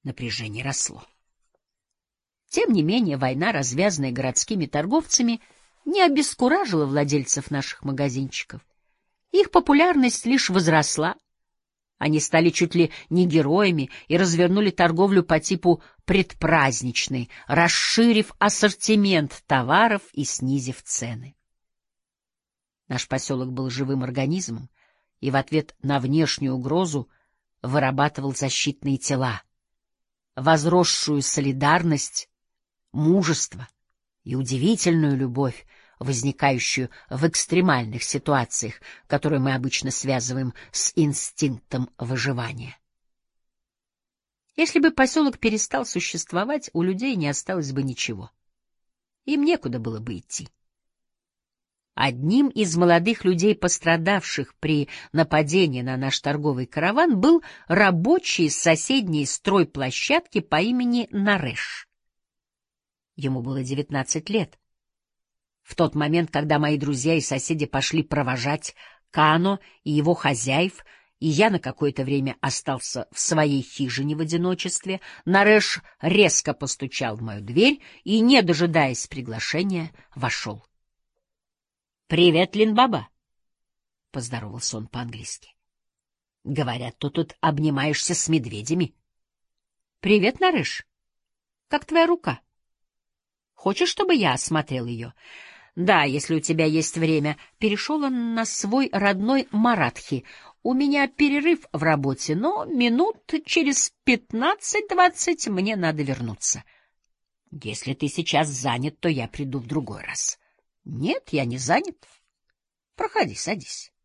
Напряжение росло. Тем не менее, война, развязанная городскими торговцами, не обескуражила владельцев наших магазинчиков. Их популярность лишь возросла. Они стали чуть ли не героями и развернули торговлю по типу предпраздничной, расширив ассортимент товаров и снизив цены. Наш поселок был живым организмом и в ответ на внешнюю угрозу вырабатывал защитные тела, возросшую солидарность, мужество и удивительную любовь, возникающую в экстремальных ситуациях, которые мы обычно связываем с инстинктом выживания. Если бы поселок перестал существовать, у людей не осталось бы ничего. Им некуда было бы идти. Одним из молодых людей, пострадавших при нападении на наш торговый караван, был рабочий с соседней стройплощадки по имени Нареш. Ему было 19 лет. В тот момент, когда мои друзья и соседи пошли провожать Кано и его хозяев, и я на какое-то время остался в своей хижине в одиночестве, Нареш резко постучал в мою дверь и, не дожидаясь приглашения, вошел. — Привет, Линбаба! — поздоровался он по-английски. — Говорят, ты тут обнимаешься с медведями. — Привет, Нареш. Как твоя рука? Хочешь, чтобы я осмотрел ее? — Да, если у тебя есть время. Перешел он на свой родной маратхи. У меня перерыв в работе, но минут через 15-20 мне надо вернуться. Если ты сейчас занят, то я приду в другой раз. — Нет, я не занят. Проходи, садись.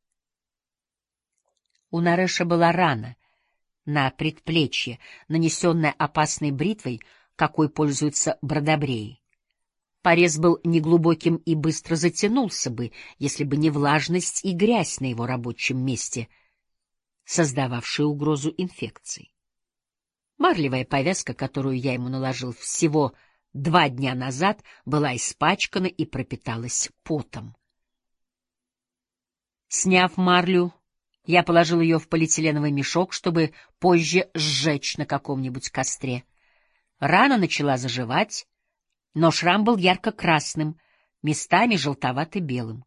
У Нареша была рана на предплечье, нанесенная опасной бритвой, какой пользуются бродобреи. Порез был неглубоким и быстро затянулся бы, если бы не влажность и грязь на его рабочем месте, создававшие угрозу инфекции. Марлевая повязка, которую я ему наложил всего 2 дня назад, была испачкана и пропиталась потом. Сняв марлю, я положил ее в полиэтиленовый мешок, чтобы позже сжечь на каком-нибудь костре. Рана начала заживать, но шрам был ярко-красным, местами желтовато-белым.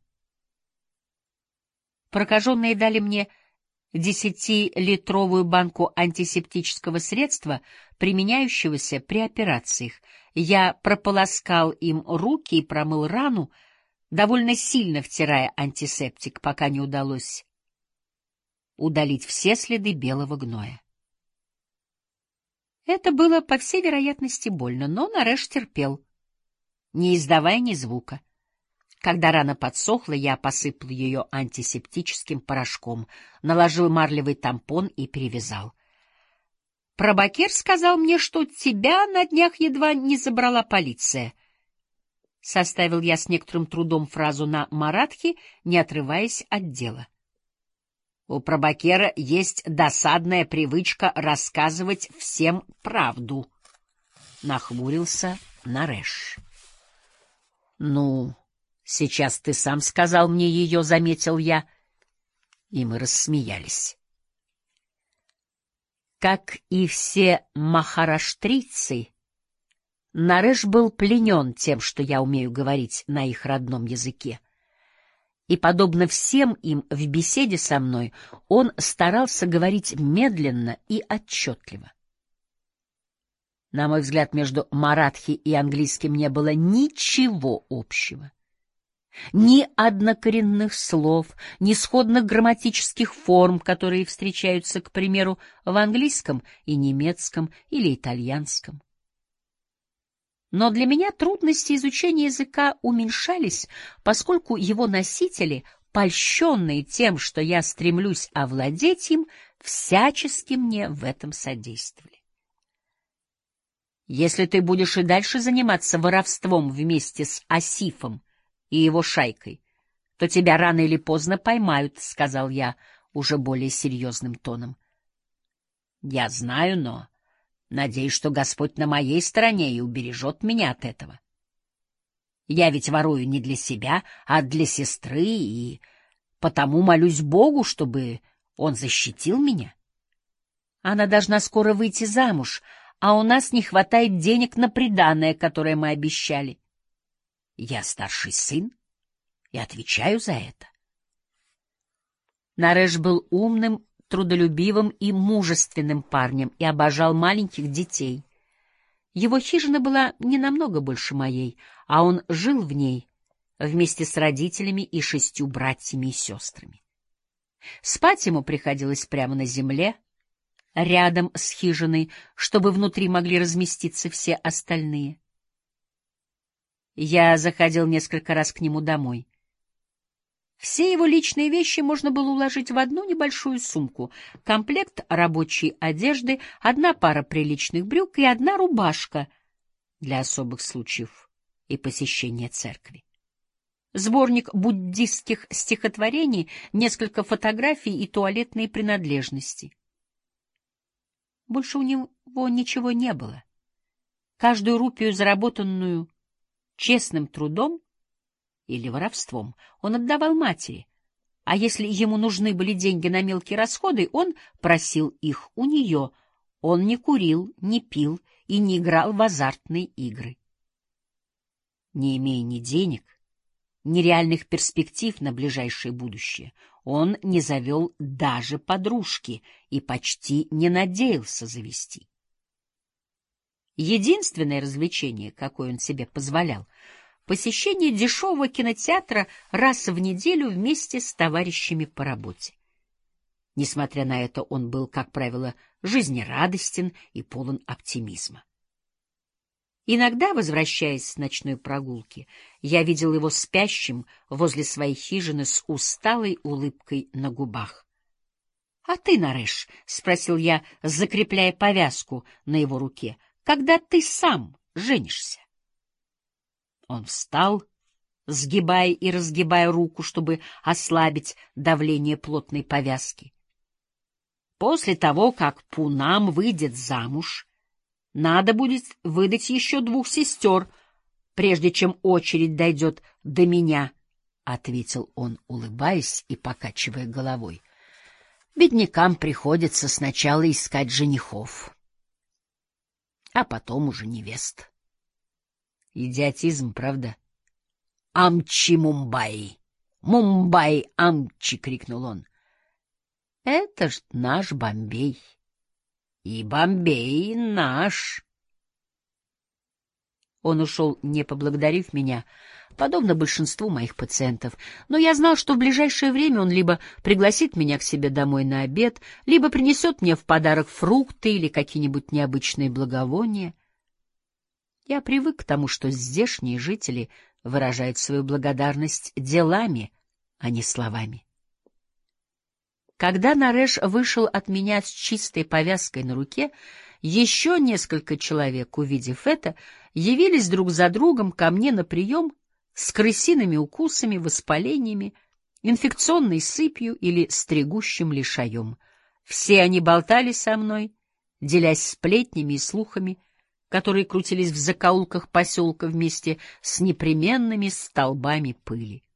Прокаженные дали мне 10-литровую банку антисептического средства, применяющегося при операциях. Я прополоскал им руки и промыл рану, довольно сильно втирая антисептик, пока не удалось удалить все следы белого гноя. Это было, по всей вероятности, больно, но Нареш терпел, не издавая ни звука. Когда рана подсохла, я посыпал ее антисептическим порошком, наложил марлевый тампон и перевязал. Пробакер сказал мне, что тебя на днях едва не забрала полиция. Составил я с некоторым трудом фразу на маратхи, не отрываясь от дела. У Пробакера есть досадная привычка рассказывать всем правду, — нахмурился Нареш. — Ну, сейчас ты сам сказал мне ее, — заметил я, и мы рассмеялись. Как и все махараштрийцы, Нареш был пленен тем, что я умею говорить на их родном языке. И, подобно всем им в беседе со мной, он старался говорить медленно и отчетливо. На мой взгляд, между маратхи и английским не было ничего общего. Ни однокоренных слов, ни сходных грамматических форм, которые встречаются, к примеру, в английском и немецком или итальянском. Но для меня трудности изучения языка уменьшались, поскольку его носители, польщенные тем, что я стремлюсь овладеть им, всячески мне в этом содействовали. Если ты будешь и дальше заниматься воровством вместе с Асифом и его шайкой, то тебя рано или поздно поймают, — сказал я уже более серьезным тоном. — Я знаю, но надеюсь, что Господь на моей стороне и убережет меня от этого. Я ведь ворую не для себя, а для сестры, и потому молюсь Богу, чтобы Он защитил меня. Она должна скоро выйти замуж, а у нас не хватает денег на приданое, которое мы обещали. Я старший сын и отвечаю за это. Нареш был умным, трудолюбивым и мужественным парнем и обожал маленьких детей. Его хижина была не намного больше моей, а он жил в ней вместе с родителями и 6 братьями и сестрами. Спать ему приходилось прямо на земле, рядом с хижиной, чтобы внутри могли разместиться все остальные. Я заходил несколько раз к нему домой. Все его личные вещи можно было уложить в одну небольшую сумку: комплект рабочей одежды, 1 пара приличных брюк и 1 рубашка для особых случаев и посещения церкви. Сборник буддистских стихотворений, несколько фотографий и туалетные принадлежности. Больше у него ничего не было. Каждую рупию, заработанную честным трудом или воровством, он отдавал матери, а если ему нужны были деньги на мелкие расходы, он просил их у нее. Он не курил, не пил и не играл в азартные игры. Не имея ни денег, ни реальных перспектив на ближайшее будущее, он не завел даже подружки и почти не надеялся завести. Единственное развлечение, какое он себе позволял, посещение дешевого кинотеатра раз в неделю вместе с товарищами по работе. Несмотря на это, он был, как правило, жизнерадостен и полон оптимизма. Иногда, возвращаясь с ночной прогулки, я видел его спящим возле своей хижины с усталой улыбкой на губах. — А ты, Нареш, — спросил я, закрепляя повязку на его руке, — когда ты сам женишься? Он встал, сгибая и разгибая руку, чтобы ослабить давление плотной повязки. После того, как Пунам выйдет замуж, надо будет выдать еще 2 сестер, прежде чем очередь дойдет до меня, — ответил он, улыбаясь и покачивая головой. Беднякам приходится сначала искать женихов, а потом уже невест. Идиотизм, правда? — Амчи Мумбаи! Мумбаи Амчи! — крикнул он. — Это ж наш Бомбей. И Бомбей наш. Он ушел, не поблагодарив меня, подобно большинству моих пациентов, но я знал, что в ближайшее время он либо пригласит меня к себе домой на обед, либо принесет мне в подарок фрукты или какие-нибудь необычные благовония. Я привык к тому, что здешние жители выражают свою благодарность делами, а не словами. Когда Нареш вышел от меня с чистой повязкой на руке, еще несколько человек, увидев это, явились друг за другом ко мне на прием с крысиными укусами, воспалениями, инфекционной сыпью или стригущим лишаем. Все они болтали со мной, делясь сплетнями и слухами, которые крутились в закоулках поселка вместе с непременными столбами пыли.